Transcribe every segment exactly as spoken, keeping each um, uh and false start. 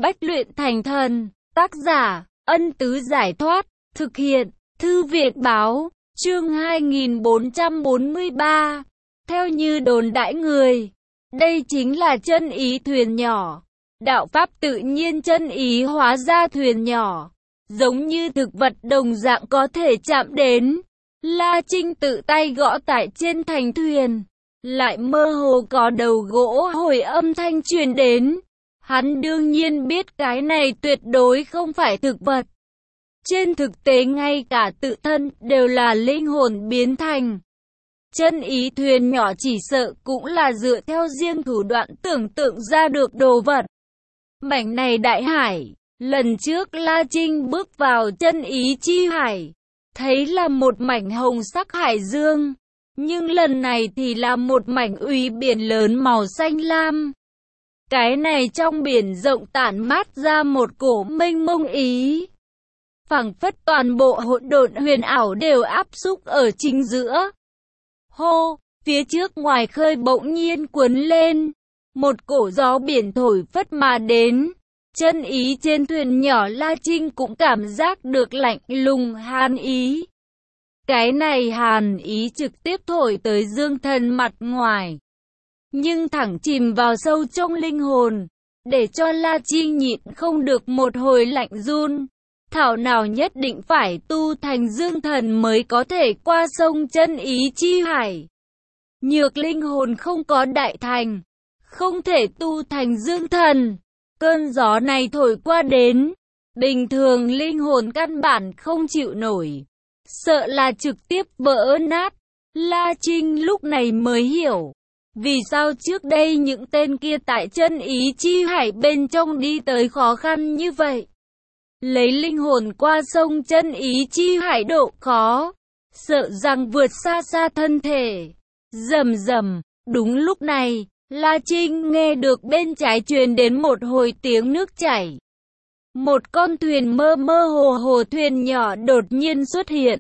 Bách luyện thành thần. Tác giả, Ân Tứ Giải Thoát. Thực hiện, Thư viện Báo. Chương hai nghìn bốn trăm bốn mươi ba. Theo như đồn đãi người, đây chính là chân ý thuyền nhỏ. Đạo pháp tự nhiên chân ý hóa ra thuyền nhỏ, giống như thực vật đồng dạng có thể chạm đến. La Trinh tự tay gõ tại trên thành thuyền, lại mơ hồ có đầu gỗ hồi âm thanh truyền đến. Hắn đương nhiên biết cái này tuyệt đối không phải thực vật. Trên thực tế ngay cả tự thân đều là linh hồn biến thành. Chân ý thuyền nhỏ chỉ sợ cũng là dựa theo riêng thủ đoạn tưởng tượng ra được đồ vật. Mảnh này đại hải, lần trước La Trinh bước vào chân ý chi hải, thấy là một mảnh hồng sắc hải dương, nhưng lần này thì là một mảnh uy biển lớn màu xanh lam. Cái này trong biển rộng tản mát ra một cổ mênh mông ý, phảng phất toàn bộ hỗn độn huyền ảo đều áp xúc ở chính giữa. Hô, phía trước ngoài khơi bỗng nhiên cuốn lên, một cổ gió biển thổi phất mà đến. Chân ý trên thuyền nhỏ La Trinh cũng cảm giác được lạnh lùng hàn ý. Cái này hàn ý trực tiếp thổi tới dương thần mặt ngoài, nhưng thẳng chìm vào sâu trong linh hồn, để cho La Trinh nhịn không được một hồi lạnh run. Thảo nào nhất định phải tu thành dương thần mới có thể qua sông chân ý chi hải. Nhược linh hồn không có đại thành, không thể tu thành dương thần. Cơn gió này thổi qua đến, bình thường linh hồn căn bản không chịu nổi, sợ là trực tiếp vỡ nát. La Trinh lúc này mới hiểu, vì sao trước đây những tên kia tại chân ý chi hải bên trong đi tới khó khăn như vậy. Lấy linh hồn qua sông chân ý chi hải độ khó, sợ rằng vượt xa xa thân thể. Rầm rầm, đúng lúc này, La Trinh nghe được bên trái truyền đến một hồi tiếng nước chảy. Một con thuyền mơ mơ hồ hồ thuyền nhỏ đột nhiên xuất hiện,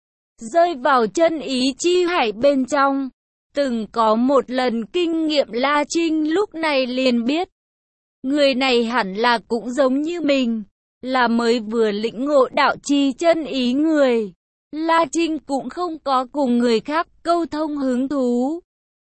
rơi vào chân ý chi hải bên trong. Từng có một lần kinh nghiệm La Trinh lúc này liền biết, người này hẳn là cũng giống như mình, là mới vừa lĩnh ngộ đạo chi chân ý người. La Trinh cũng không có cùng người khác câu thông hứng thú.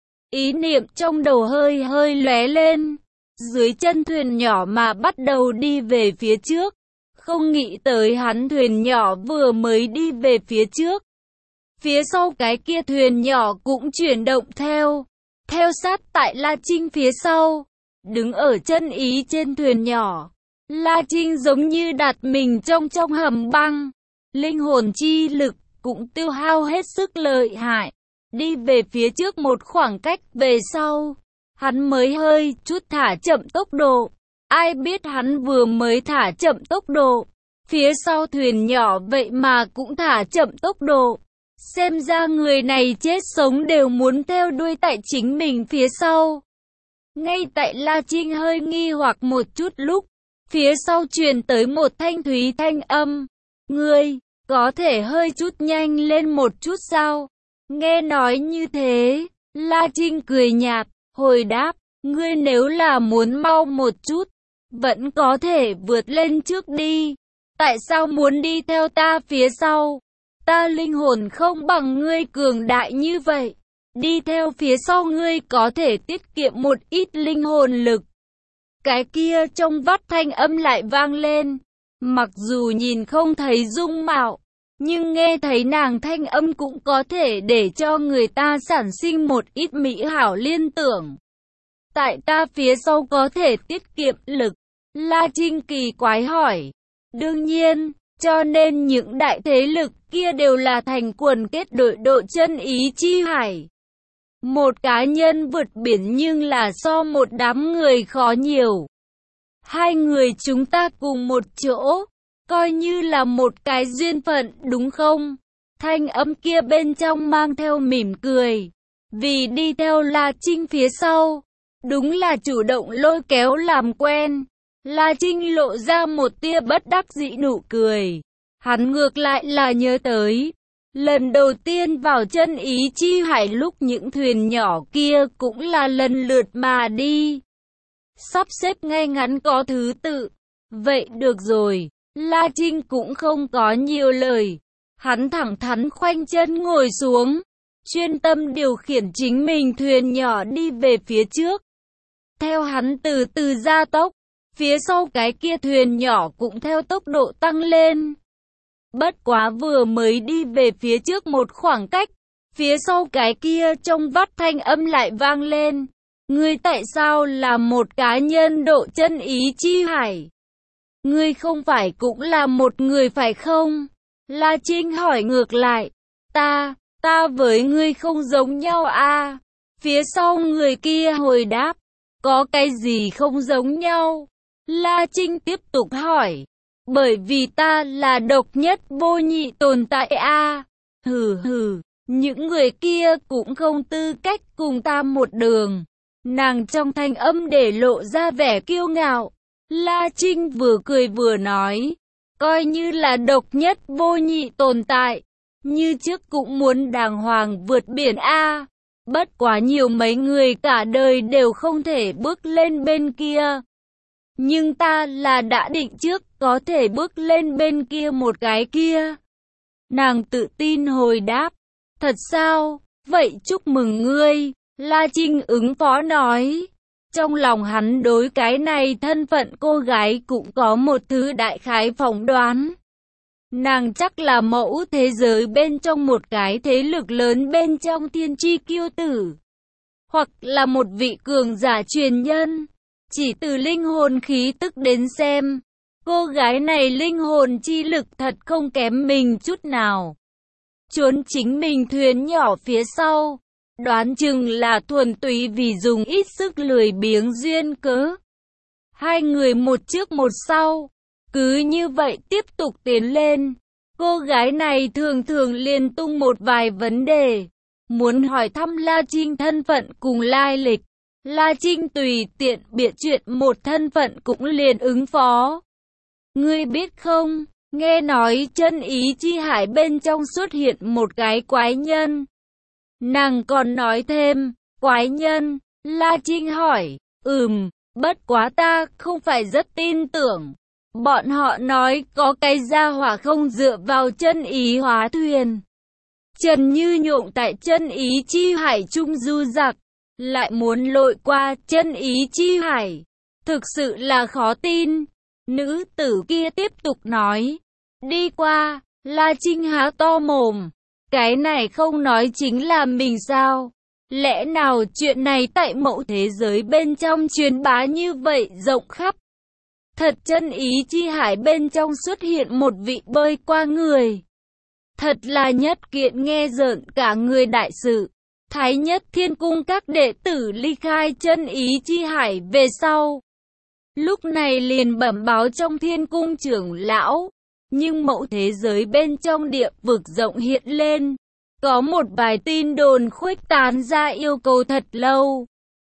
Ý niệm trong đầu hơi hơi lóe lên, dưới chân thuyền nhỏ mà bắt đầu đi về phía trước. Không nghĩ tới hắn thuyền nhỏ vừa mới đi về phía trước, phía sau cái kia thuyền nhỏ cũng chuyển động theo, theo sát tại La Trinh phía sau. Đứng ở chân ý trên thuyền nhỏ, La Trinh giống như đặt mình trong trong hầm băng, linh hồn chi lực cũng tiêu hao hết sức lợi hại. Đi về phía trước một khoảng cách về sau, hắn mới hơi chút thả chậm tốc độ. Ai biết hắn vừa mới thả chậm tốc độ, phía sau thuyền nhỏ vậy mà cũng thả chậm tốc độ. Xem ra người này chết sống đều muốn theo đuôi tại chính mình phía sau. Ngay tại La Trinh hơi nghi hoặc một chút lúc, phía sau truyền tới một thanh thúy thanh âm. Ngươi, có thể hơi chút nhanh lên một chút sao? Nghe nói như thế, La Trinh cười nhạt, hồi đáp, ngươi nếu là muốn mau một chút, vẫn có thể vượt lên trước đi. Tại sao muốn đi theo ta phía sau? Ta linh hồn không bằng ngươi cường đại như vậy. Đi theo phía sau ngươi có thể tiết kiệm một ít linh hồn lực. Cái kia trong vắt thanh âm lại vang lên. Mặc dù nhìn không thấy dung mạo, nhưng nghe thấy nàng thanh âm cũng có thể để cho người ta sản sinh một ít mỹ hảo liên tưởng. Tại ta phía sau có thể tiết kiệm lực. La Trinh kỳ quái hỏi. Đương nhiên, cho nên những đại thế lực kia đều là thành quần kết đội độ chân ý chi hải. Một cá nhân vượt biển nhưng là so một đám người khó nhiều. Hai người chúng ta cùng một chỗ, coi như là một cái duyên phận đúng không? Thanh âm kia bên trong mang theo mỉm cười. Vì đi theo La Trinh phía sau, đúng là chủ động lôi kéo làm quen. La Trinh lộ ra một tia bất đắc dĩ nụ cười. Hắn ngược lại là nhớ tới, lần đầu tiên vào chân ý chi hải lúc những thuyền nhỏ kia cũng là lần lượt mà đi, sắp xếp ngay ngắn có thứ tự. Vậy được rồi, La Trinh cũng không có nhiều lời. Hắn thẳng thắn khoanh chân ngồi xuống, chuyên tâm điều khiển chính mình thuyền nhỏ đi về phía trước. Theo hắn từ từ gia tốc, phía sau cái kia thuyền nhỏ cũng theo tốc độ tăng lên. Bất quá vừa mới đi về phía trước một khoảng cách, phía sau cái kia trong vắt thanh âm lại vang lên. Ngươi tại sao là một cá nhân độ chân ý chi hải? Ngươi không phải cũng là một người phải không? La Trinh hỏi ngược lại. Ta, ta với ngươi không giống nhau à? Phía sau người kia hồi đáp. Có cái gì không giống nhau? La Trinh tiếp tục hỏi. Bởi vì ta là độc nhất vô nhị tồn tại à? Hừ hừ, những người kia cũng không tư cách cùng ta một đường. Nàng trong thanh âm để lộ ra vẻ kiêu ngạo. La Trinh vừa cười vừa nói. Coi như là độc nhất vô nhị tồn tại, như trước cũng muốn đàng hoàng vượt biển a. Bất quá nhiều mấy người cả đời đều không thể bước lên bên kia. Nhưng ta là đã định trước có thể bước lên bên kia một cái kia. Nàng tự tin hồi đáp. Thật sao? Vậy chúc mừng ngươi. La Trinh ứng phó nói. Trong lòng hắn đối cái này thân phận cô gái cũng có một thứ đại khái phỏng đoán. Nàng chắc là mẫu thế giới bên trong một cái thế lực lớn bên trong thiên tri kiêu tử. Hoặc là một vị cường giả truyền nhân. Chỉ từ linh hồn khí tức đến xem, cô gái này linh hồn chi lực thật không kém mình chút nào. Trốn chính mình thuyền nhỏ phía sau. Đoán chừng là thuần túy vì dùng ít sức lười biếng duyên cớ. Hai người một trước một sau, cứ như vậy tiếp tục tiến lên. Cô gái này thường thường liên tung một vài vấn đề, muốn hỏi thăm La Trinh thân phận cùng lai lịch. La Trinh tùy tiện bịa chuyện một thân phận cũng liền ứng phó. Ngươi biết không, nghe nói chân ý chi hải bên trong xuất hiện một cái quái nhân. Nàng còn nói thêm, quái nhân, La Trinh hỏi, ừm, bất quá ta không phải rất tin tưởng. Bọn họ nói có cái gia hỏa không dựa vào chân ý hóa thuyền. Trần Như Nhộng tại chân ý chi hải trung du giặc, lại muốn lội qua chân ý chi hải. Thực sự là khó tin. Nữ tử kia tiếp tục nói, đi qua, La Trinh há to mồm. Cái này không nói chính là mình sao? Lẽ nào chuyện này tại mẫu thế giới bên trong truyền bá như vậy rộng khắp? Thật chân ý chi hải bên trong xuất hiện một vị bơi qua người. Thật là nhất kiện nghe rợn cả người đại sự. Thái Nhất Thiên Cung các đệ tử ly khai chân ý chi hải về sau. Lúc này liền bẩm báo trong Thiên Cung trưởng lão. Nhưng mẫu thế giới bên trong địa vực rộng hiện lên. Có một vài tin đồn khuếch tán ra yêu cầu thật lâu.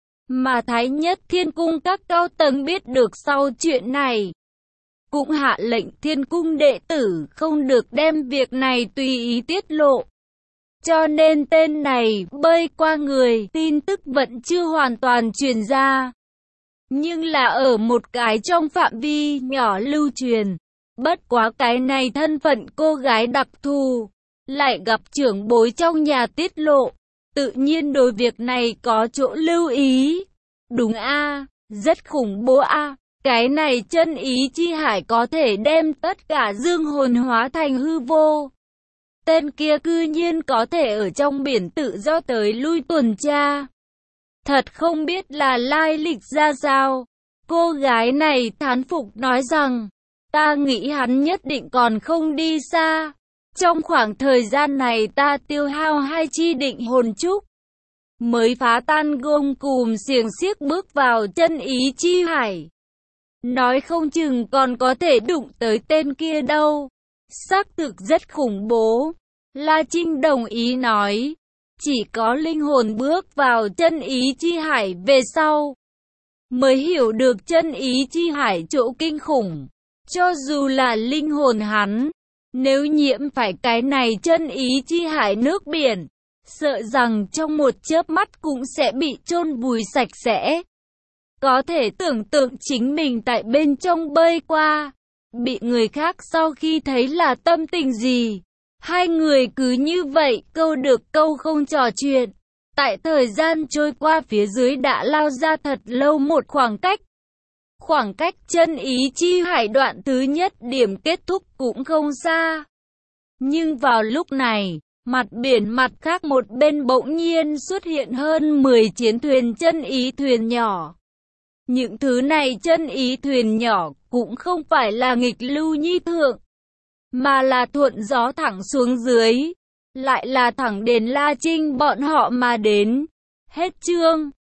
Mà Thái Nhất Thiên Cung các cao tầng biết được sau chuyện này. Cũng hạ lệnh Thiên Cung đệ tử không được đem việc này tùy ý tiết lộ. Cho nên tên này bơi qua người tin tức vẫn chưa hoàn toàn truyền ra. Nhưng là ở một cái trong phạm vi nhỏ lưu truyền. Bất quá cái này thân phận cô gái đặc thù, lại gặp trưởng bối trong nhà tiết lộ, tự nhiên đối việc này có chỗ lưu ý. Đúng a, rất khủng bố a, cái này chân ý chi hải có thể đem tất cả dương hồn hóa thành hư vô. Tên kia cư nhiên có thể ở trong biển tự do tới lui tuần tra. Thật không biết là lai lịch ra sao. Cô gái này thán phục nói rằng, ta nghĩ hắn nhất định còn không đi xa. Trong khoảng thời gian này ta tiêu hao hai chi định hồn trúc, mới phá tan gông cùm xiềng xiếc bước vào chân ý chi hải. Nói không chừng còn có thể đụng tới tên kia đâu. Xác thực rất khủng bố. La Trinh đồng ý nói. Chỉ có linh hồn bước vào chân ý chi hải về sau, mới hiểu được chân ý chi hải chỗ kinh khủng. Cho dù là linh hồn hắn, nếu nhiễm phải cái này chân ý chi hải nước biển, sợ rằng trong một chớp mắt cũng sẽ bị chôn vùi sạch sẽ. Có thể tưởng tượng chính mình tại bên trong bơi qua, bị người khác sau khi thấy là tâm tình gì. Hai người cứ như vậy, câu được câu không trò chuyện. Tại thời gian trôi qua phía dưới đã lao ra thật lâu một khoảng cách. Khoảng cách chân ý chi hải đoạn thứ nhất điểm kết thúc cũng không xa. Nhưng vào lúc này, mặt biển mặt khác một bên bỗng nhiên xuất hiện hơn mười chiến thuyền chân ý thuyền nhỏ. Những thứ này chân ý thuyền nhỏ cũng không phải là nghịch lưu nhi thượng, mà là thuận gió thẳng xuống dưới, lại là thẳng đến La Trinh bọn họ mà đến. Hết chương.